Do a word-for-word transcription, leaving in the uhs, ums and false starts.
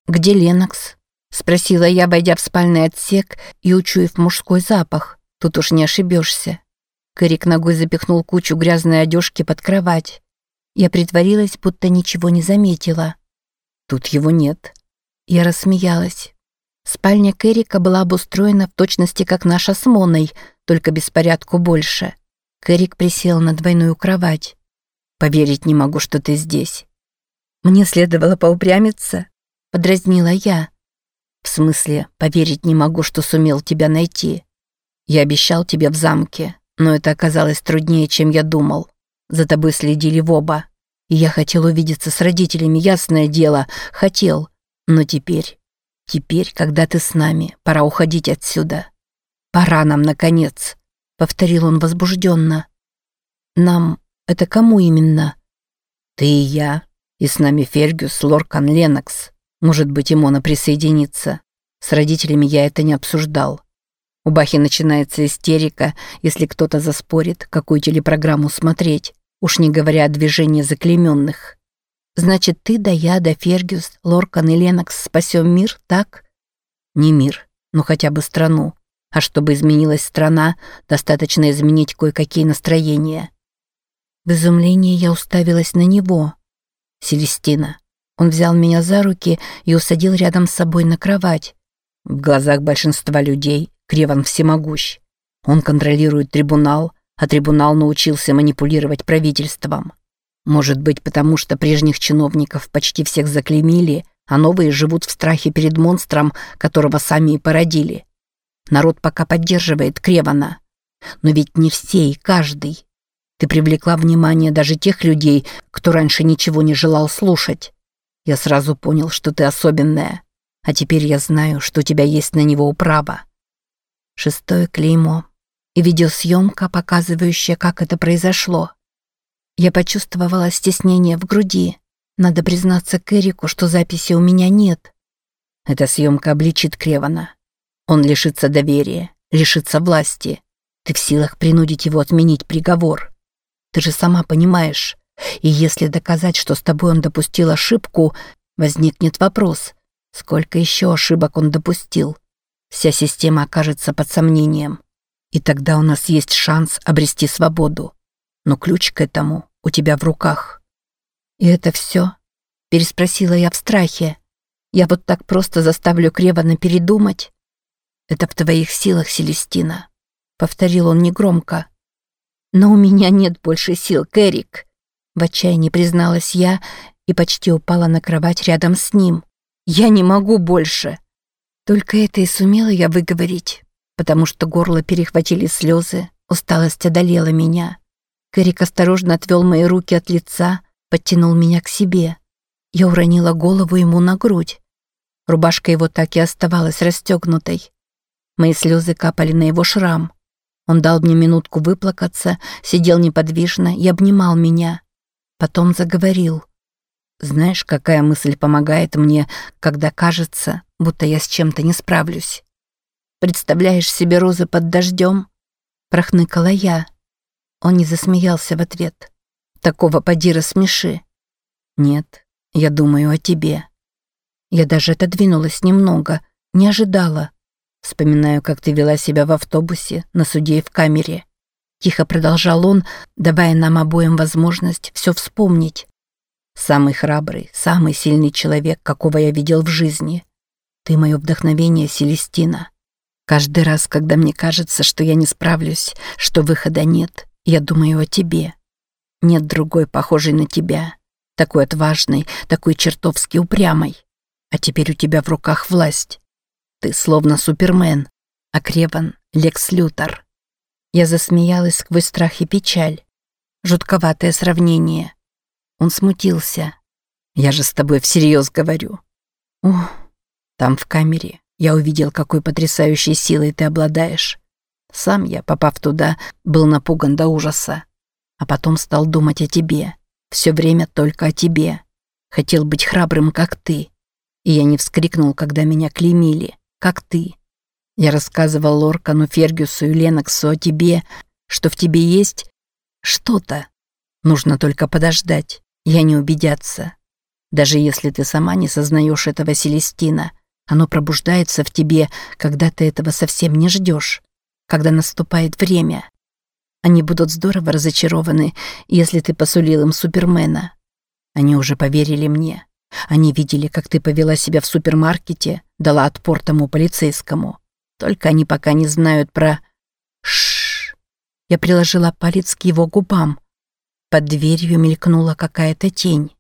«Где Ленокс?» — спросила я, войдя в спальный отсек и учуяв мужской запах. Тут уж не ошибешься. Кэрик ногой запихнул кучу грязной одежки под кровать. Я притворилась, будто ничего не заметила. «Тут его нет». Я рассмеялась. Спальня Кэрика была обустроена в точности, как наша с Моной, только беспорядку больше. Кэрик присел на двойную кровать. «Поверить не могу, что ты здесь». «Мне следовало поупрямиться», — подразнила я. «В смысле, поверить не могу, что сумел тебя найти. Я обещал тебе в замке, но это оказалось труднее, чем я думал. За тобой следили в оба. И я хотел увидеться с родителями, ясное дело, хотел. Но теперь, теперь, когда ты с нами, пора уходить отсюда. Пора нам, наконец», — повторил он возбужденно. «Нам? Это кому именно?» «Ты и я. И с нами Фергюс, Лоркан, Ленокс. Может быть, и Мона присоединится. С родителями я это не обсуждал. У Бахи начинается истерика, если кто-то заспорит, какую телепрограмму смотреть, уж не говоря о движении заклейменных. Значит, ты, да я, да Фергюс, Лоркан и Ленокс спасем мир, так?» «Не мир, но хотя бы страну. А чтобы изменилась страна, достаточно изменить кое-какие настроения». В изумлении я уставилась на него. «Селестина». Он взял меня за руки и усадил рядом с собой на кровать. В глазах большинства людей Креван всемогущ. Он контролирует трибунал, а трибунал научился манипулировать правительством. Может быть, потому что прежних чиновников почти всех заклеймили, а новые живут в страхе перед монстром, которого сами и породили. Народ пока поддерживает Кревана. Но ведь не все и каждый. Ты привлекла внимание даже тех людей, кто раньше ничего не желал слушать. Я сразу понял, что ты особенная. А теперь я знаю, что у тебя есть на него управа. Шестое клеймо. И видеосъемка, показывающая, как это произошло. Я почувствовала стеснение в груди. Надо признаться Кэрику, что записи у меня нет. Эта съемка обличит Кревана. Он лишится доверия, лишится власти. Ты в силах принудить его отменить приговор. Ты же сама понимаешь. И если доказать, что с тобой он допустил ошибку, возникнет вопрос, сколько еще ошибок он допустил. Вся система окажется под сомнением. И тогда у нас есть шанс обрести свободу. Но ключ к этому у тебя в руках. «И это все?» – переспросила я в страхе. «Я вот так просто заставлю Кревана передумать?» «Это в твоих силах, Селестина», – повторил он негромко. «Но у меня нет больше сил, Кэрик», – в отчаянии призналась я и почти упала на кровать рядом с ним. «Я не могу больше». Только это и сумела я выговорить, потому что горло перехватили слезы, усталость одолела меня. Кэрик осторожно отвел мои руки от лица, подтянул меня к себе. Я уронила голову ему на грудь. Рубашка его так и оставалась расстегнутой. Мои слезы капали на его шрам. Он дал мне минутку выплакаться, сидел неподвижно и обнимал меня. Потом заговорил. «Знаешь, какая мысль помогает мне, когда кажется, будто я с чем-то не справлюсь? Представляешь себе розы под дождем?» Прохныкала я. Он не засмеялся в ответ. «Такого поди рассмеши». «Нет, я думаю о тебе». Я даже отодвинулась немного, не ожидала. Вспоминаю, как ты вела себя в автобусе, на суде и в камере. Тихо продолжал он, давая нам обоим возможность все вспомнить. Самый храбрый, самый сильный человек, какого я видел в жизни. Ты мое вдохновение, Селестина. Каждый раз, когда мне кажется, что я не справлюсь, что выхода нет, я думаю о тебе. Нет другой, похожей на тебя. Такой отважной, такой чертовски упрямой. А теперь у тебя в руках власть. Ты словно Супермен, а Креван — Лекс Лютер. Я засмеялась сквозь страх и печаль. Жутковатое сравнение. Он смутился. Я же с тобой всерьез говорю. Ух, там в камере я увидел, какой потрясающей силой ты обладаешь. Сам я, попав туда, был напуган до ужаса. А потом стал думать о тебе. Все время только о тебе. Хотел быть храбрым, как ты. И я не вскрикнул, когда меня клеймили, как ты. Я рассказывал Лоркану, Фергюсу и Леноксу о тебе, что в тебе есть что-то. Нужно только подождать, и они убедятся. Даже если ты сама не сознаешь этого, Селестина, оно пробуждается в тебе, когда ты этого совсем не ждешь, когда наступает время. Они будут здорово разочарованы, если ты посулил им Супермена. Они уже поверили мне. Они видели, как ты повела себя в супермаркете, дала отпор тому полицейскому. Только они пока не знают про... Шшш. Я приложила палец к его губам. Под дверью мелькнула какая-то тень.